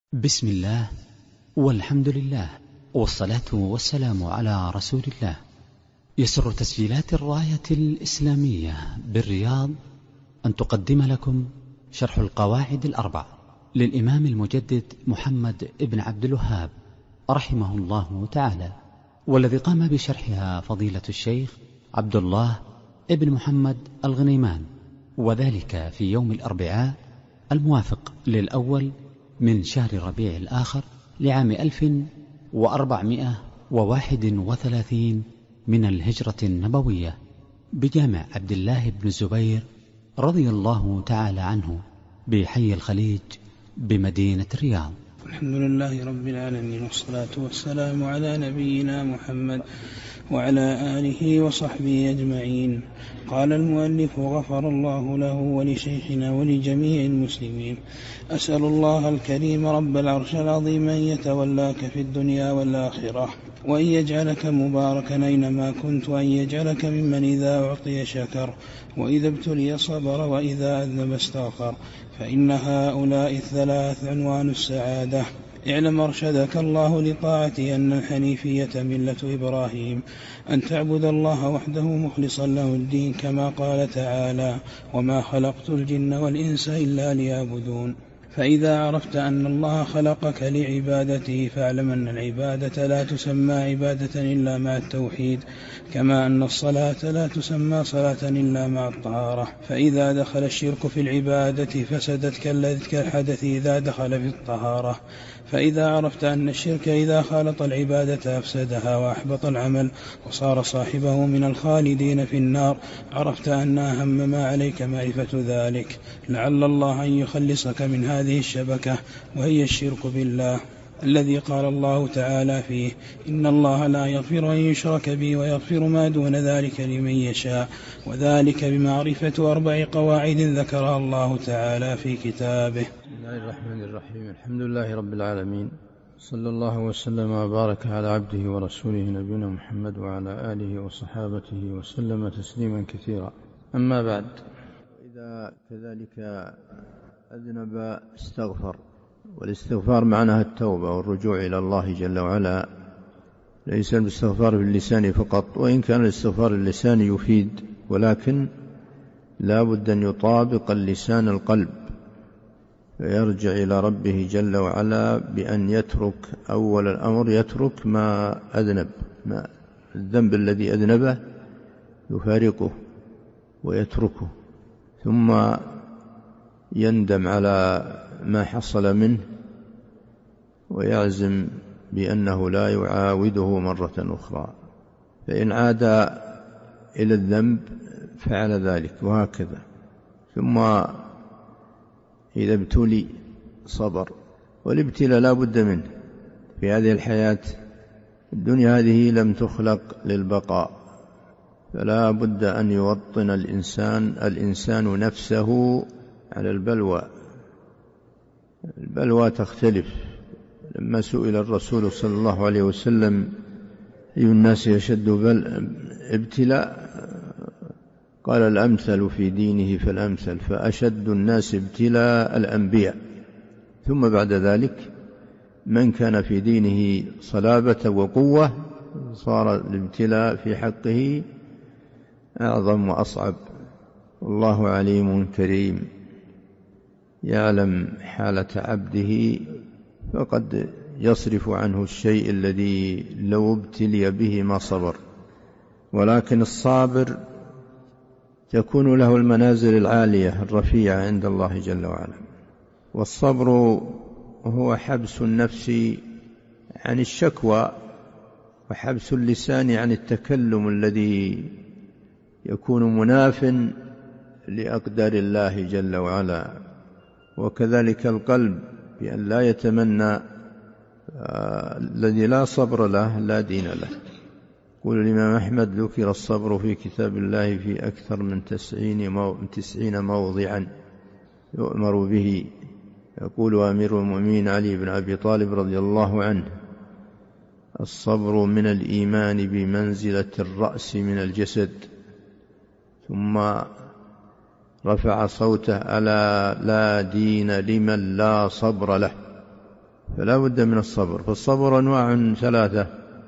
بسم الله والحمد لله والصلاة والسلام على رسول الله. يسر تسجيلات الراية الإسلامية بالرياض أن تقدم لكم شرح القواعد الأربع للإمام المجدد محمد ابن عبد الوهاب رحمه الله تعالى، والذي قام بشرحها فضيلة الشيخ عبد الله ابن محمد الغنيمان، وذلك في يوم الأربعاء الموافق للأول من شهر ربيع الآخر لعام 1431 من الهجرة النبوية بجامع عبد الله بن الزبير رضي الله تعالى عنه بحي الخليج بمدينة الرياض. الحمد لله رب العالمين، والصلاة والسلام على نبينا محمد وعلى آله وصحبه أجمعين. قال المؤلف غفر الله له ولشيخنا ولجميع المسلمين: أسأل الله الكريم رب العرش العظيم أن يتولاك في الدنيا والآخرة، وأن يجعلك مباركا أينما كنت، وأن يجعلك ممن إذا أعطي شكر، وإذا ابتلي صبر، وإذا أذنب استغفر، فإن هؤلاء الثلاث عنوان السعادة. اعلم أرشدك الله لطاعته أن الحنيفية ملة إبراهيم، أن تعبد الله وحده مخلصا له الدين، كما قال تعالى: وما خلقت الجن والإنس إلا ليعبدون. فإذا عرفت أن الله خلقك لعبادته فاعلم أن العبادة لا تسمى عبادة إلا مع التوحيد، كما أن الصلاة لا تسمى صلاة إلا مع الطهارة. فإذا دخل الشرك في العبادة فسدت كالحدث إذا دخل في الطهارة. فإذا عرفت أن الشرك إذا خالط العبادة أفسدها وأحبط العمل وصار صاحبه من الخالدين في النار، عرفت أن أهم ما عليك معرفة ذلك، لعل الله أن يخلصك من هذه الشبكة، وهي الشرك بالله، الذي قال الله تعالى فيه: إن الله لا يغفر أن يشرك به ويغفر ما دون ذلك لمن يشاء، وذلك بمعرفة 4 قواعد ذكرها الله تعالى في كتابه. بسم الله الرحمن الرحيم. الحمد لله رب العالمين، صلى الله وسلم وبارك على عبده ورسوله نبينا محمد وعلى آله وصحابته وسلم تسليما كثيرا. أما بعد، إذا كذلك أذنب استغفر، والاستغفار معناها التوبة والرجوع إلى الله جل وعلا، ليس الاستغفار باللسان فقط، وإن كان الاستغفار باللسان يفيد، ولكن لا بد أن يطابق اللسان القلب، فيرجع إلى ربه جل وعلا بأن يترك أول الأمر، يترك ما أذنب، ما الذنب الذي أذنبه يفارقه ويتركه، ثم يندم على ما حصل منه ويعزم بأنه لا يعاوده مرة أخرى، فإن عاد إلى الذنب فعل ذلك، وهكذا. ثم إذا ابتلي صبر، والابتلاء لا بد منه في هذه الحياة. الدنيا هذه لم تخلق للبقاء، فلا بد أن يوطن الإنسان نفسه على البلوى. البلوى تختلف. لما سئل الرسول صلى الله عليه وسلم: أي الناس يشد ابتلاء؟ قال: الأمثل في دينه فالأمثل، فأشد الناس ابتلاء الأنبياء، ثم بعد ذلك من كان في دينه صلابة وقوة صار الابتلاء في حقه أعظم وأصعب. والله عليم كريم، يعلم حالة عبده، فقد يصرف عنه الشيء الذي لو ابتلي به ما صبر. ولكن الصابر تكون له المنازل العالية الرفيعة عند الله جل وعلا. والصبر هو حبس النفس عن الشكوى، وحبس اللسان عن التكلم الذي يكون مناف لأقدار الله جل وعلا. وكذلك القلب، بأن لا يتمنى الذي لا صبر له لا دين له. يقول الإمام أحمد: ذكر الصبر في كتاب الله في أكثر من 90 موضعا يؤمر به. يقول أمير المؤمنين علي بن أبي طالب رضي الله عنه: الصبر من الإيمان بمنزلة الرأس من الجسد. ثم رفع صوته: ألا لا دين لمن لا صبر له. فلا بد من الصبر. فالصبر أنواع ثلاثة: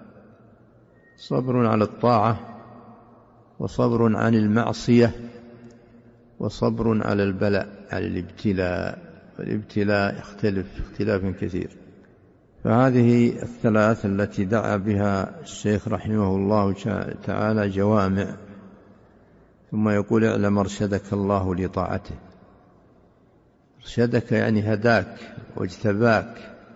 صبر على الطاعة، وصبر عن المعصية، وصبر على البلاء، على الابتلاء. والابتلاء يختلف اختلافا كثير. فهذه الثلاث التي دعا بها الشيخ رحمه الله تعالى جوامع، ثم يقول: اعلم أرشدك الله لطاعته. أرشدك يعني هداك واجتباك.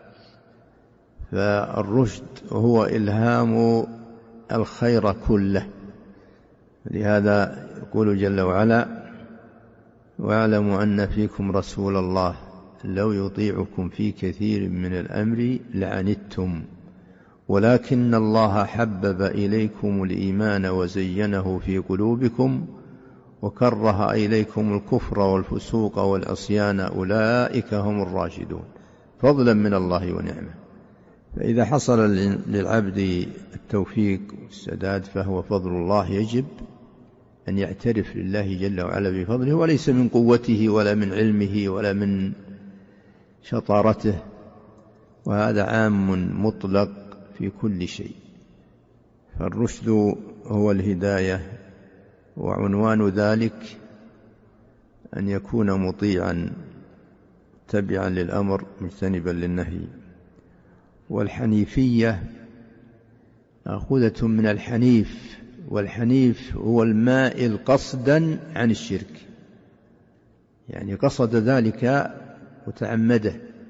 فالرشد هو إلهام الخير كله. لهذا يقول جل وعلا: واعلموا أن فيكم رسول الله لو يطيعكم في كثير من الأمر لعنتم ولكن الله حبب إليكم الإيمان وزينه في قلوبكم وكره إليكم الكفر والفسوق والعصيان أولئك هم الراشدون، فضلا من الله ونعمه. فإذا حصل للعبد التوفيق والسداد فهو فضل الله، يجب أن يعترف لله جل وعلا بفضله، وليس من قوته ولا من علمه ولا من شطارته، وهذا عام مطلق في كل شيء. فالرشد هو الهداية، وعنوان ذلك أن يكون مطيعا تبعا للأمر مجتنبا للنهي. والحنيفية مأخوذة من الحنيف، والحنيف هو المائل قصدا عن الشرك، يعني قصد ذلك وتعمده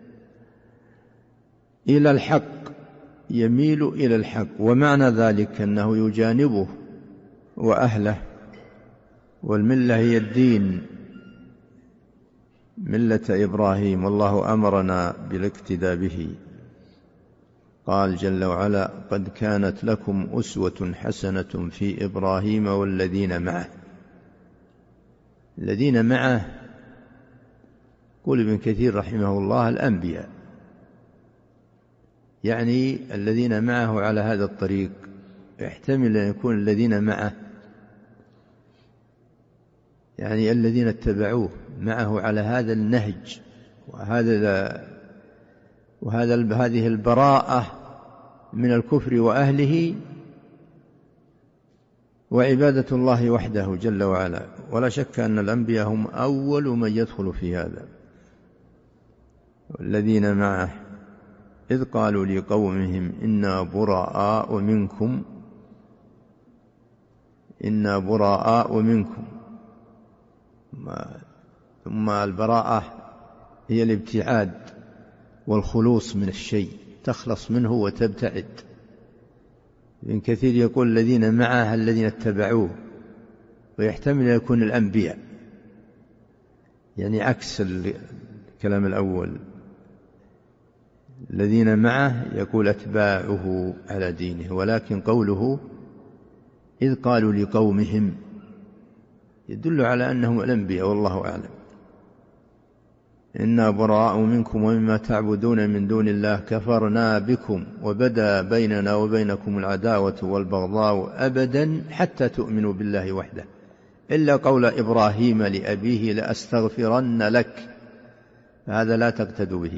إلى الحق، يميل إلى الحق. ومعنى ذلك أنه يجانبه وأهله. والملة هي الدين، ملة إبراهيم، والله أمرنا بالاقتداء به. قال جل وعلا: قد كانت لكم أسوة حسنة في إبراهيم والذين معه. الذين معه قال ابن كثير رحمه الله الأنبياء، يعني الذين معه على هذا الطريق. يحتمل أن يكون الذين معه يعني الذين اتبعوه معه على هذا النهج وهذه البراءة من الكفر وأهله، وعبادة الله وحده جل وعلا. ولا شك أن الأنبياء هم أول من يدخل في هذا. والذين معه إذ قالوا لقومهم إنا براء منكم. ثم البراءة هي الابتعاد والخلوص من الشيء، تخلص منه وتبتعد. ابن كثير يقول الذين معه الذين اتبعوه، ويحتمل أن يكون الأنبياء، يعني عكس الكلام الأول. الذين معه يقول أتباعه على دينه، ولكن قوله إذ قالوا لقومهم يدل على أنهم الأنبياء، والله أعلم. إنا براء منكم ومما تعبدون من دون الله كفرنا بكم وبدا بيننا وبينكم العداوة والبغضاء أبدا حتى تؤمنوا بالله وحده إلا قول إبراهيم لأبيه لأستغفرن لك، فهذا لا تقتدوا به.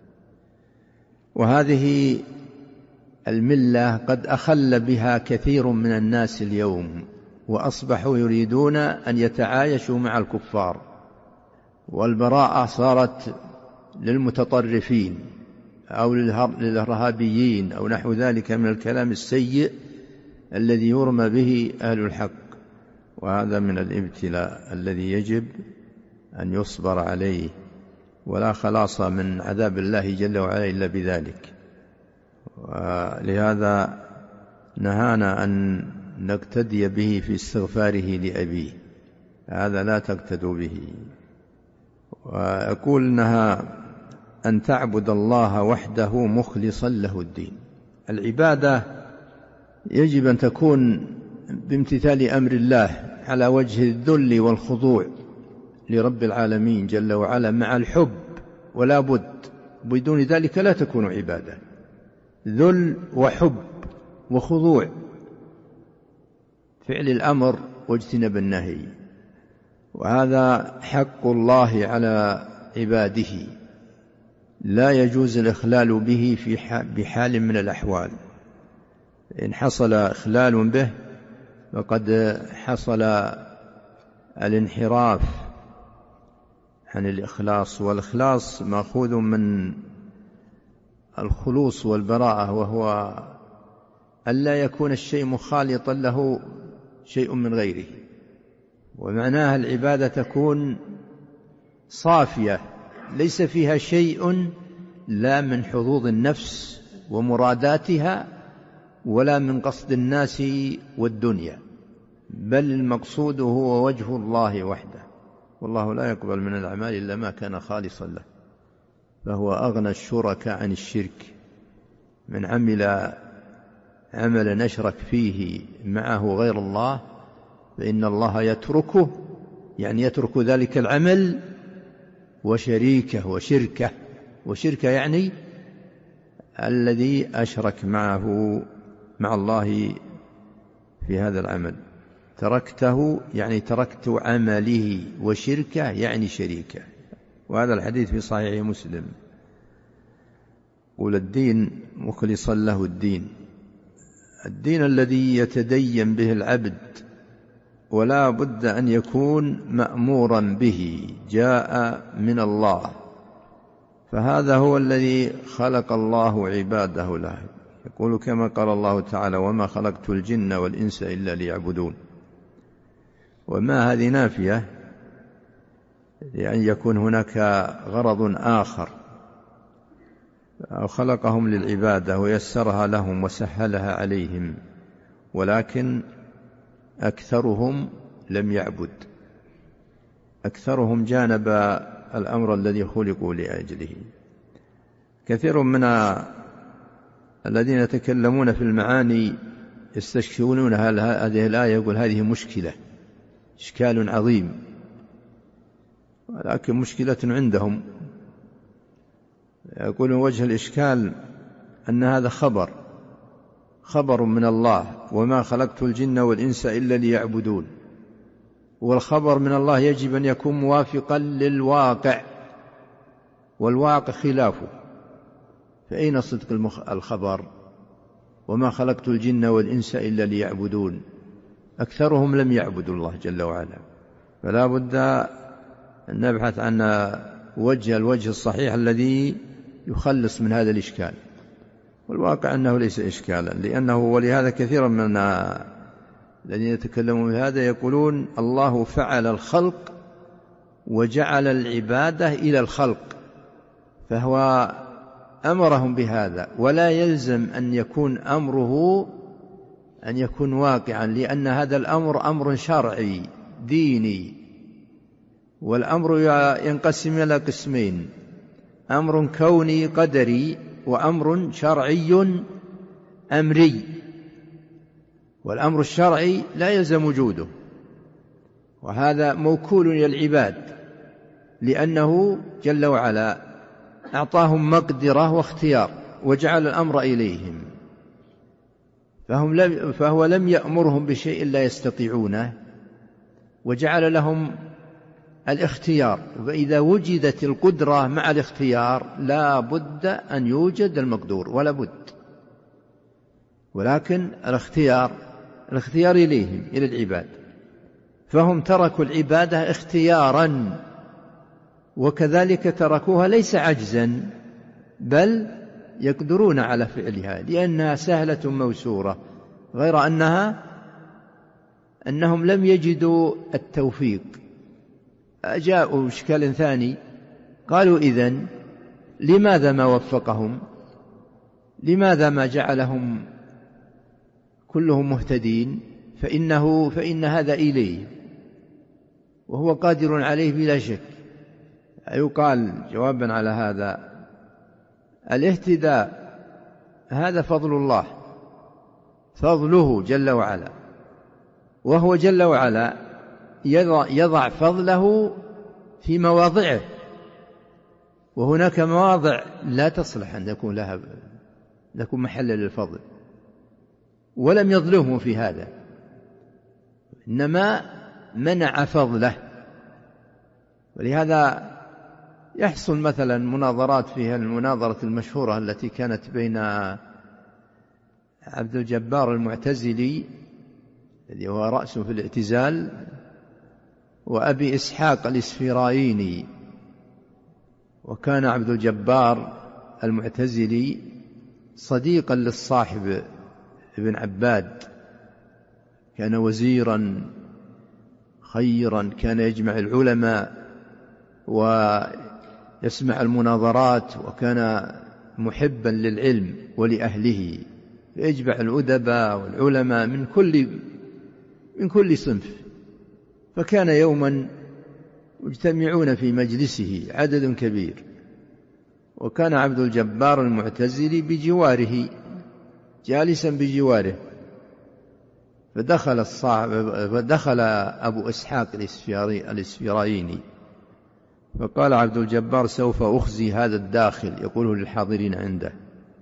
وهذه الملة قد أخل بها كثير من الناس اليوم، وأصبحوا يريدون أن يتعايشوا مع الكفار، والبراءة صارت للمتطرفين أو للإرهابيين أو نحو ذلك من الكلام السيء الذي يرمى به أهل الحق. وهذا من الابتلاء الذي يجب أن يصبر عليه، ولا خلاص من عذاب الله جل وعلا إلا بذلك. ولهذا نهانا أن نقتدي به في استغفاره لأبيه، هذا لا تقتدوا به. ويقول إنها أن تعبد الله وحده مخلصا له الدين. العبادة يجب أن تكون بامتثال أمر الله على وجه الذل والخضوع لرب العالمين جل وعلا مع الحب، ولا بد، بدون ذلك لا تكون عبادة. ذل وحب وخضوع، فعل الأمر واجتناب النهي، وهذا حق الله على عباده لا يجوز الإخلال به بحال من الأحوال. إن حصل إخلال به فقد حصل الانحراف عن الإخلاص، والإخلاص مأخوذ من الخلوص والبراءة، وهو ألا يكون الشيء مخالطا له شيء من غيره، ومعناها العبادة تكون صافية ليس فيها شيء لا من حظوظ النفس ومراداتها ولا من قصد الناس والدنيا، بل المقصود هو وجه الله وحده، والله لا يقبل من الأعمال إلا ما كان خالصا له، فهو أغنى الشركاء عن الشرك. من عمل عملا أشرك فيه معه غير الله فإن الله يتركه، يعني يترك ذلك العمل وشريكه وشركه يعني الذي أشرك معه مع الله في هذا العمل. تركته يعني تركت عمله، وشركه يعني شريكه. وهذا الحديث في صحيح مسلم. قل الدين مخلصا له الدين الذي يتدين به العبد، ولا بد أن يكون مأمورا به، جاء من الله، فهذا هو الذي خلق الله عباده له. يقول كما قال الله تعالى: وما خلقت الجن والإنس إلا ليعبدون. وما هذه نافية لأن يكون هناك غرض آخر، أو خلقهم للعبادة ويسرها لهم وسهلها عليهم، ولكن أكثرهم لم يعبد، أكثرهم جانب الأمر الذي خلقوا لأجله. كثير من الذين يتكلمون في المعاني يستشكلون هذه الآية، يقول هذه مشكلة، إشكال عظيم، ولكن مشكلة عندهم. يقولون وجه الإشكال أن هذا خبر من الله: وما خلقت الجن والإنس إلا ليعبدون. والخبر من الله يجب أن يكون موافقا للواقع، والواقع خلافه، فأين صدق الخبر؟ وما خلقت الجن والإنس إلا ليعبدون. أكثرهم لم يعبدوا الله جل وعلا، فلا بد أن نبحث عن الوجه الصحيح الذي يخلص من هذا الإشكال. والواقع أنه ليس إشكالا، لأنه ولهذا كثيرا من الذين يتكلمون بهذا يقولون الله فعل الخلق وجعل العبادة إلى الخلق، فهو أمرهم بهذا، ولا يلزم أن يكون أمره أن يكون واقعا، لأن هذا الأمر أمر شرعي ديني، والأمر ينقسم إلى قسمين: أمر كوني قدري، وأمر شرعي أمري. والأمر الشرعي لا يلزم وجوده، وهذا موكول إلى العباد، لأنه جل وعلا أعطاهم مقدرة واختيار وجعل الأمر إليهم، فهو لم يأمرهم بشيء لا يستطيعونه، وجعل لهم الاختيار. فإذا وجدت القدرة مع الاختيار لا بد أن يوجد المقدور، ولا بد. ولكن الاختيار إليهم، إلى العباد، فهم تركوا العبادة اختيارا، وكذلك تركوها ليس عجزا، بل يقدرون على فعلها لأنها سهلة ميسورة، غير أنهم لم يجدوا التوفيق. جاءوا إشكال ثاني، قالوا إذن لماذا ما وفقهم؟ لماذا ما جعلهم كلهم مهتدين؟ فإن هذا إليه، وهو قادر عليه بلا شك. يقال جوابا على هذا: الاهتداء هذا فضل الله، فضله جل وعلا، وهو جل وعلا يضع فضله في مواضعه، وهناك مواضع لا تصلح أن يكون محل للفضل، ولم يظلمه في هذا، إنما منع فضله. ولهذا يحصل مثلا مناظرات فيها المناظرة المشهورة التي كانت بين عبد الجبار المعتزلي الذي هو رأسه في الاعتزال وأبي إسحاق الإسفرايني. وكان عبد الجبار المعتزلي صديقا للصاحب ابن عباد، كان وزيرا خيرا، كان يجمع العلماء ويسمع المناظرات، وكان محبا للعلم ولأهله، يجمع الأدباء والعلماء من كل صنف. فكان يوما مجتمعون في مجلسه عدد كبير، وكان عبد الجبار المعتزلي بجواره جالسا بجواره، فدخل أبو إسحاق الإسفرايني فقال عبد الجبار: سوف أخزي هذا الداخل، يقوله للحاضرين عنده.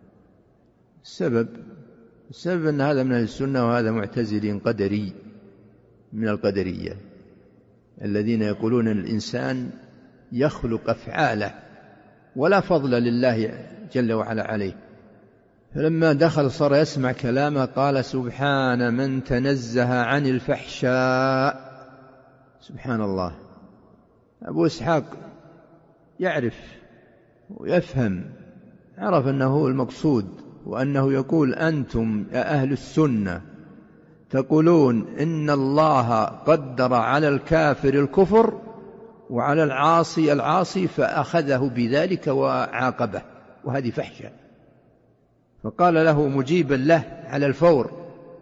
السبب أن هذا من أهل السنة وهذا معتزلي قدري من القدرية الذين يقولون أن الإنسان يخلق أفعاله ولا فضل لله جل وعلا عليه. فلما دخل صار يسمع كلامه قال: سبحان من تنزه عن الفحشاء. سبحان الله. أبو إسحاق يعرف ويفهم، عرف أنه المقصود، وأنه يقول: أنتم يا أهل السنة تقولون إن الله قدر على الكافر الكفر وعلى العاصي فأخذه بذلك وعاقبه، وهذه فحشة. فقال له مجيبا له على الفور: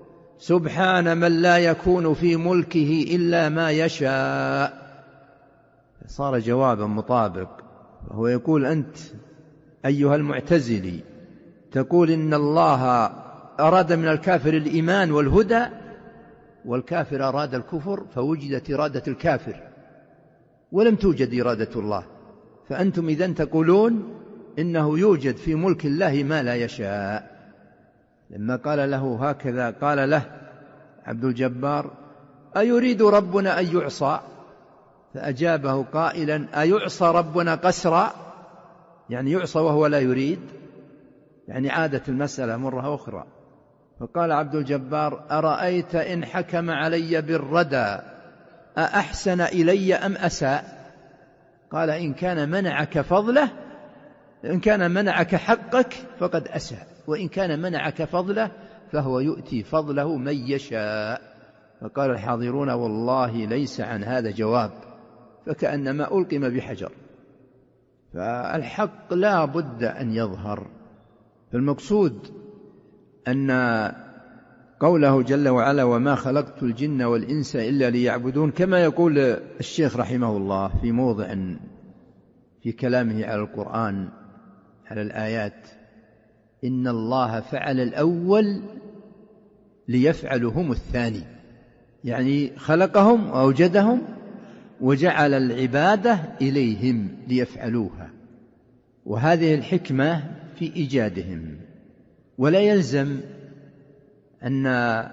سبحان من لا يكون في ملكه إلا ما يشاء. صار جوابا مطابق، وهو يقول: أنت أيها المعتزلي تقول إن الله أراد من الكافر الإيمان والهدى، والكافر أراد الكفر، فوجدت إرادة الكافر ولم توجد إرادة الله، فأنتم إذن تقولون إنه يوجد في ملك الله ما لا يشاء. لما قال له هكذا قال له عبد الجبار: أيريد ربنا أن يعصى؟ فأجابه قائلا: أيعصى ربنا قسرا؟ يعني يعصى وهو لا يريد، يعني عادت المسألة مرة أخرى. فقال عبد الجبار: أرأيت إن حكم علي بالردى أأحسن إلي أم أساء؟ قال: إن كان منعك فضله، إن كان منعك حقك فقد أساء، وإن كان منعك فضله فهو يؤتي فضله من يشاء. فقال الحاضرون: والله ليس عن هذا جواب، فكأنما ألقم بحجر. فالحق لا بد أن يظهر. فالمقصود أن قوله جل وعلا: وما خلقت الجن والإنس إلا ليعبدون، كما يقول الشيخ رحمه الله في موضع في كلامه على القرآن على الآيات: إن الله فعل الأول ليفعلهم الثاني، يعني خلقهم وأوجدهم وجعل العبادة إليهم ليفعلوها، وهذه الحكمة في إيجادهم. ولا يلزم أن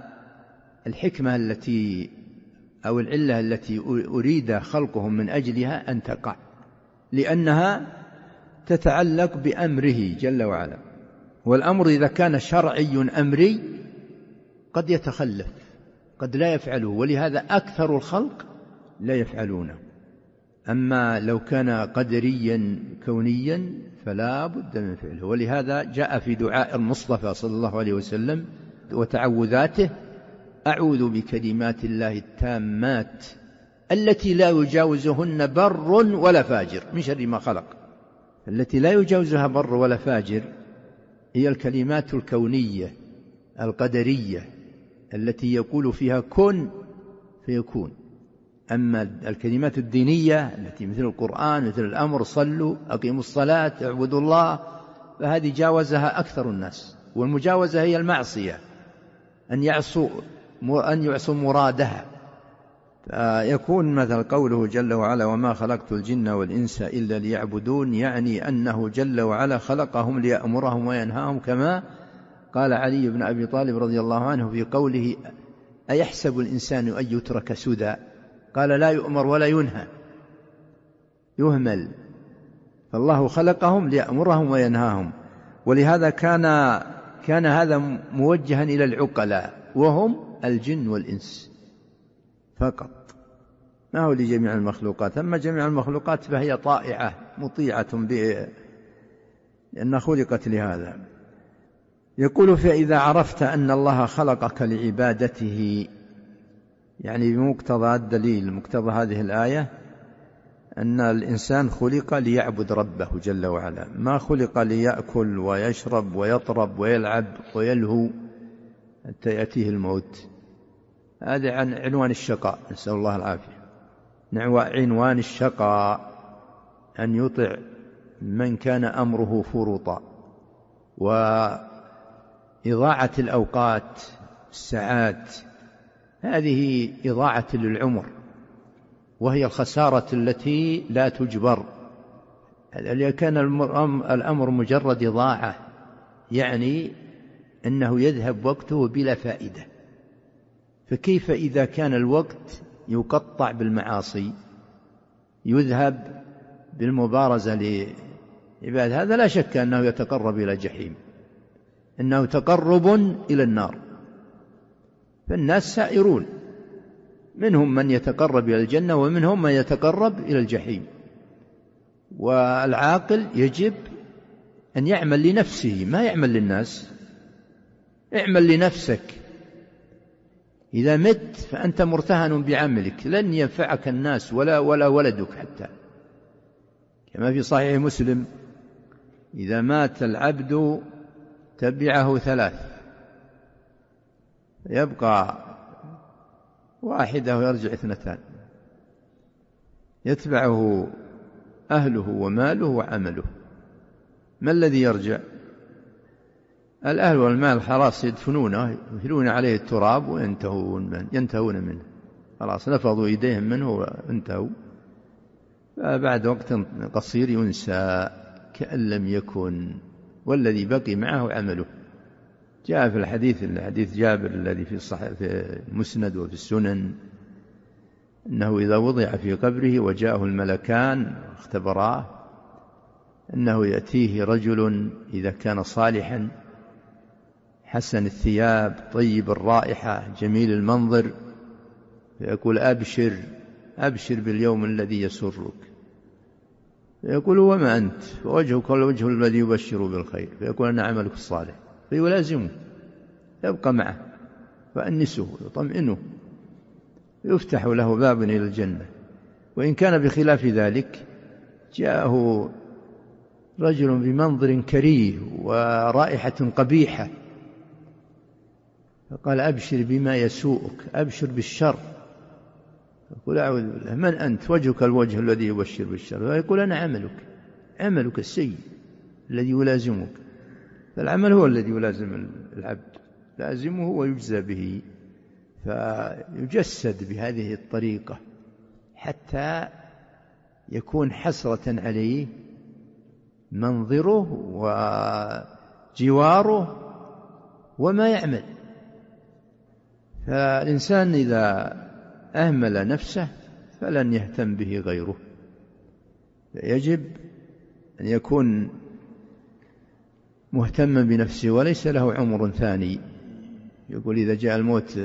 الحكمة التي أو العلة التي أريد خلقهم من أجلها أن تقع، لأنها تتعلق بأمره جل وعلا، والأمر إذا كان شرعي أمري قد يتخلف، قد لا يفعله، ولهذا أكثر الخلق لا يفعلونه. أما لو كان قدريا كونيا فلا بد من فعله. ولهذا جاء في دعاء المصطفى صلى الله عليه وسلم وتعوذاته: أعوذ بكلمات الله التامات التي لا يجاوزهن بر ولا فاجر من شر ما خلق. التي لا يجاوزها بر ولا فاجر هي الكلمات الكونية القدرية التي يقول فيها كن فيكون. أما الكلمات الدينية التي مثل القرآن، مثل الأمر صلوا أقيموا الصلاة اعبدوا الله، فهذه جاوزها أكثر الناس. والمجاوزة هي المعصية، أن يعصوا مرادها. فيكون مثل قوله جل وعلا: وما خلقت الجن والإنس إلا ليعبدون، يعني أنه جل وعلا خلقهم ليأمرهم وينهاهم، كما قال علي بن أبي طالب رضي الله عنه في قوله: أيحسب الإنسان أن يترك سدى؟ قال: لا يؤمر ولا ينهى، يهمل. فالله خلقهم ليأمرهم وينهاهم، ولهذا كان هذا موجها إلى العقلاء وهم الجن والإنس فقط، ما هو لجميع المخلوقات. أما جميع المخلوقات فهي طائعة مطيعة لأنها خلقت لهذا. يقول: فإذا عرفت أن الله خلقك لعبادته، يعني بمقتضى الدليل، مقتضى هذه الآية، أن الإنسان خلق ليعبد ربه جل وعلا، ما خلق ليأكل ويشرب ويطرب ويلعب ويلهو حتى يأتيه الموت. هذا عنوان الشقاء، نسأل الله العافية. عنوان الشقاء أن يطع من كان أمره فرطا، وإضاعة الأوقات، الساعات، هذه إضاعة للعمر، وهي الخسارة التي لا تجبر. إذا كان الأمر مجرد إضاعة يعني أنه يذهب وقته بلا فائدة، فكيف إذا كان الوقت يقطع بالمعاصي، يذهب بالمبارزة لعباد؟ هذا لا شك أنه يتقرب إلى جحيم، إنه تقرب إلى النار. فالناس سائرون، منهم من يتقرب إلى الجنة ومنهم من يتقرب إلى الجحيم. والعاقل يجب أن يعمل لنفسه، ما يعمل للناس. اعمل لنفسك، إذا مت فأنت مرتهن بعملك، لن ينفعك الناس ولا ولدك حتى، كما في صحيح مسلم: إذا مات العبد تبعه 3، يبقى واحدة ويرجع 2، يتبعه أهله وماله وعمله. ما الذي يرجع؟ الأهل والمال خلاص يدفنونه، يثيرون عليه التراب وينتهون منه، خلاص نفضوا إيديهم منه وانتهوا. بعد وقت قصير ينسى كأن لم يكن، والذي بقي معه عمله. جاء في الحديث جابر الذي في المسند وفي السنن أنه إذا وضع في قبره وجاءه الملكان اختبراه، أنه يأتيه رجل إذا كان صالحا حسن الثياب طيب الرائحة جميل المنظر، فيقول: أبشر باليوم الذي يسرك. فيقول: وما أنت؟ فوجهك الوجه الذي يبشر بالخير. فيقول: أنا عملك الصالح. فيلازمه، يبقى معه، فأنسه يطمئنه، يفتح له باب إلى الجنة. وإن كان بخلاف ذلك جاءه رجل بمنظر كريه ورائحة قبيحة، فقال: أبشر بما يسوءك، أبشر بالشر. يقول: أعوذ بالله، من أنت؟ وجهك الوجه الذي يبشر بالشر. فيقول: أنا عملك السيء الذي يلازمك. فالعمل هو الذي يلازم العبد، لازمه ويجزى به، فيجسد بهذه الطريقة حتى يكون حسرة عليه منظره وجواره وما يعمل. فالإنسان إذا أهمل نفسه فلن يهتم به غيره، يجب أن يكون مهتما بنفسه وليس له عمر ثاني. يقول: إذا جاء الموت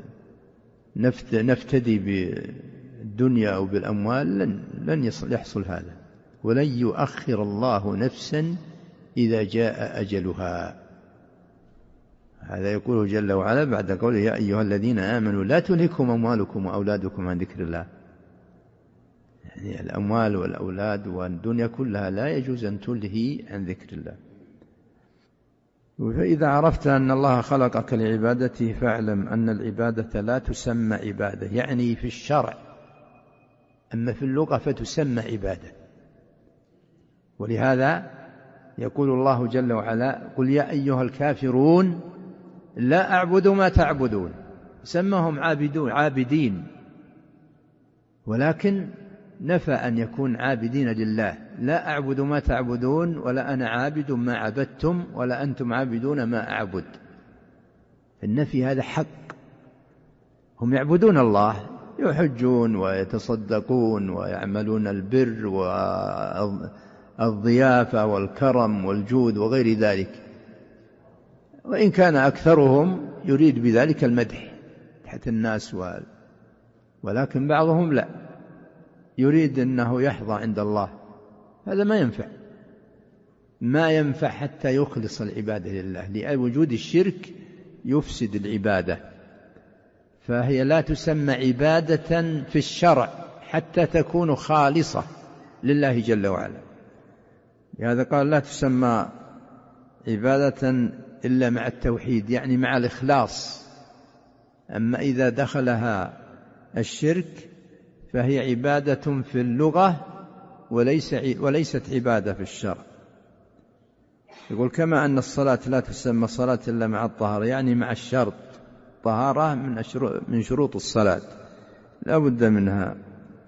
نفتدي بالدنيا أو بالأموال، لن يحصل هذا، ولن يؤخر الله نفسا إذا جاء أجلها. هذا يقوله جل وعلا بعد قوله: يا أيها الذين آمنوا لا تلهكم أموالكم وأولادكم عن ذكر الله. يعني الأموال والأولاد والدنيا كلها لا يجوز أن تلهي عن ذكر الله. فإذا عرفت أن الله خلقك لعبادته فاعلم أن العبادة لا تسمى عبادة، يعني في الشرع، أما في اللغة فتسمى عبادة. ولهذا يقول الله جل وعلا: قل يا أيها الكافرون لا أعبد ما تعبدون. سمهم عابدين، ولكن نفى أن يكون عابدين لله. لا أعبد ما تعبدون ولا أنا عابد ما عبدتم ولا أنتم عابدون ما أعبد. النفي هذا حق، هم يعبدون الله، يحجون ويتصدقون ويعملون البر الضيافة والكرم والجود وغير ذلك، وإن كان أكثرهم يريد بذلك المدح تحت الناس، ولكن بعضهم لا، يريد أنه يحظى عند الله. هذا ما ينفع حتى يخلص العبادة لله، لأن وجود الشرك يفسد العبادة، فهي لا تسمى عبادة في الشرع حتى تكون خالصة لله جل وعلا. لهذا قال لا تسمى عبادة إلا مع التوحيد، يعني مع الإخلاص. أما إذا دخلها الشرك فهي عبادة في اللغة وليست عبادة في الشرع. يقول كما أن الصلاة لا تسمى صلاة إلا مع الطهارة، يعني مع الشرط، طهارة من شروط الصلاة لا بد منها.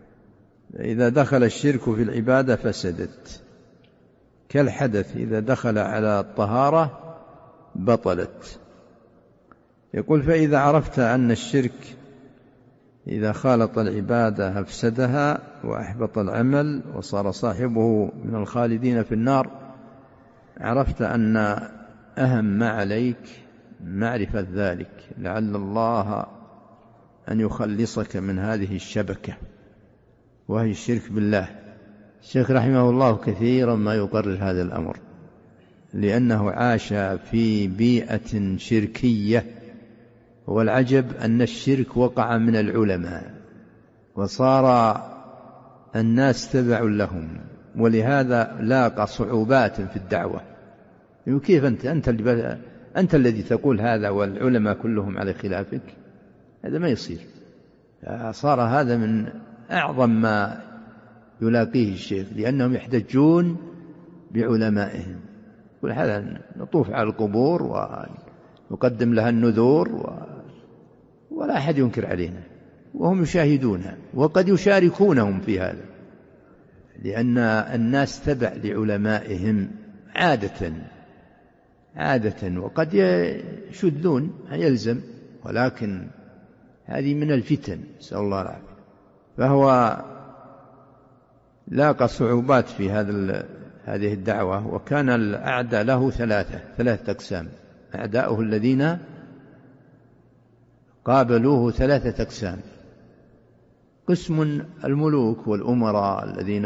إذا دخل الشرك في العبادة فسدت، كالحدث إذا دخل على الطهارة بطلت. يقول فإذا عرفت أن الشرك إذا خالط العبادة أفسدها وأحبط العمل وصار صاحبه من الخالدين في النار، عرفت أن أهم ما عليك معرفة ذلك، لعل الله أن يخلصك من هذه الشبكة وهي الشرك بالله. الشيخ رحمه الله كثيرا ما يقرر هذا الأمر، لأنه عاش في بيئة شركية، والعجب أن الشرك وقع من العلماء وصار الناس تبع لهم، ولهذا لاقى صعوبات في الدعوة. كيف أنت الذي تقول هذا والعلماء كلهم على خلافك؟ هذا ما يصير. صار هذا من أعظم ما يلاقيه الشيخ، لأنهم يحتجون بعلمائهم. ولهذا نطوف على القبور ونقدم لها النذور ولا أحد ينكر علينا، وهم يشاهدونها وقد يشاركونهم في هذا، لأن الناس تبع لعلمائهم عادة وقد يشذون يلزم، ولكن هذه من الفتن، نسأل الله العافية. فهو لاقى صعوبات في هذه الدعوة، وكان الأعداء له ثلاثة أقسام. أعداؤه الذين قابلوه 3 أقسام: قسم الملوك والأمراء الذين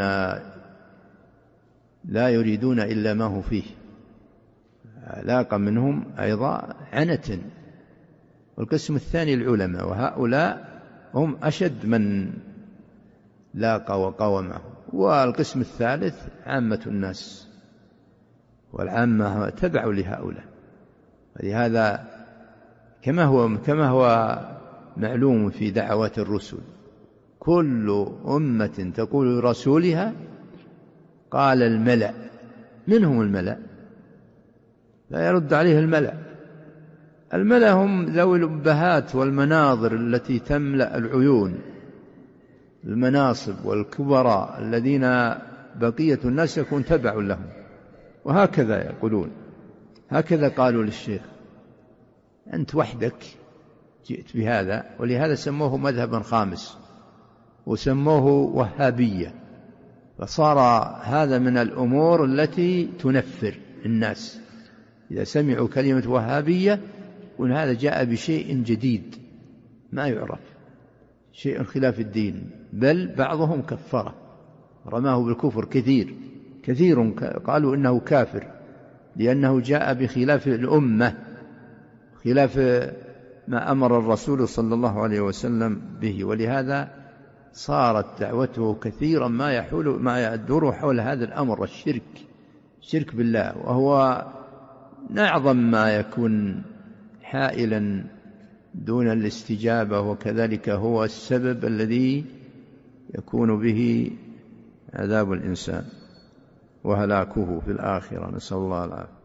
لا يريدون إلا ما هو فيه، لاقى منهم أيضا عنة. والقسم الثاني العلماء، وهؤلاء هم أشد من لاقى وقاومه. والقسم الثالث عامة الناس، والعامة تبع لهؤلاء. ولهذا كما هو معلوم في دعوات الرسل، كل أمة تقول لرسولها قال الملأ. منهم الملأ؟ لا يرد عليه الملأ هم ذوي الأبهات والمناظر التي تملأ العيون، المناصب والكبراء الذين بقية الناس يكون تبع لهم. وهكذا يقولون، هكذا قالوا للشيخ: أنت وحدك جئت بهذا. ولهذا سموه مذهبا خامس وسموه وهابية. فصار هذا من الأمور التي تنفر الناس. إذا سمعوا كلمة وهابية يقول هذا جاء بشيء جديد ما يعرف، شيء خلاف الدين، بل بعضهم كفره رماه بالكفر. كثير قالوا إنه كافر، لأنه جاء بخلاف الأمة، خلاف ما أمر الرسول صلى الله عليه وسلم به. ولهذا صارت دعوته كثيرا ما يدور حول هذا الأمر، الشرك بالله، وهو أعظم ما يكون حائلا دون الاستجابة، وكذلك هو السبب الذي يكون به عذاب الإنسان وهلاكه في الآخرة، نسأل الله العافية.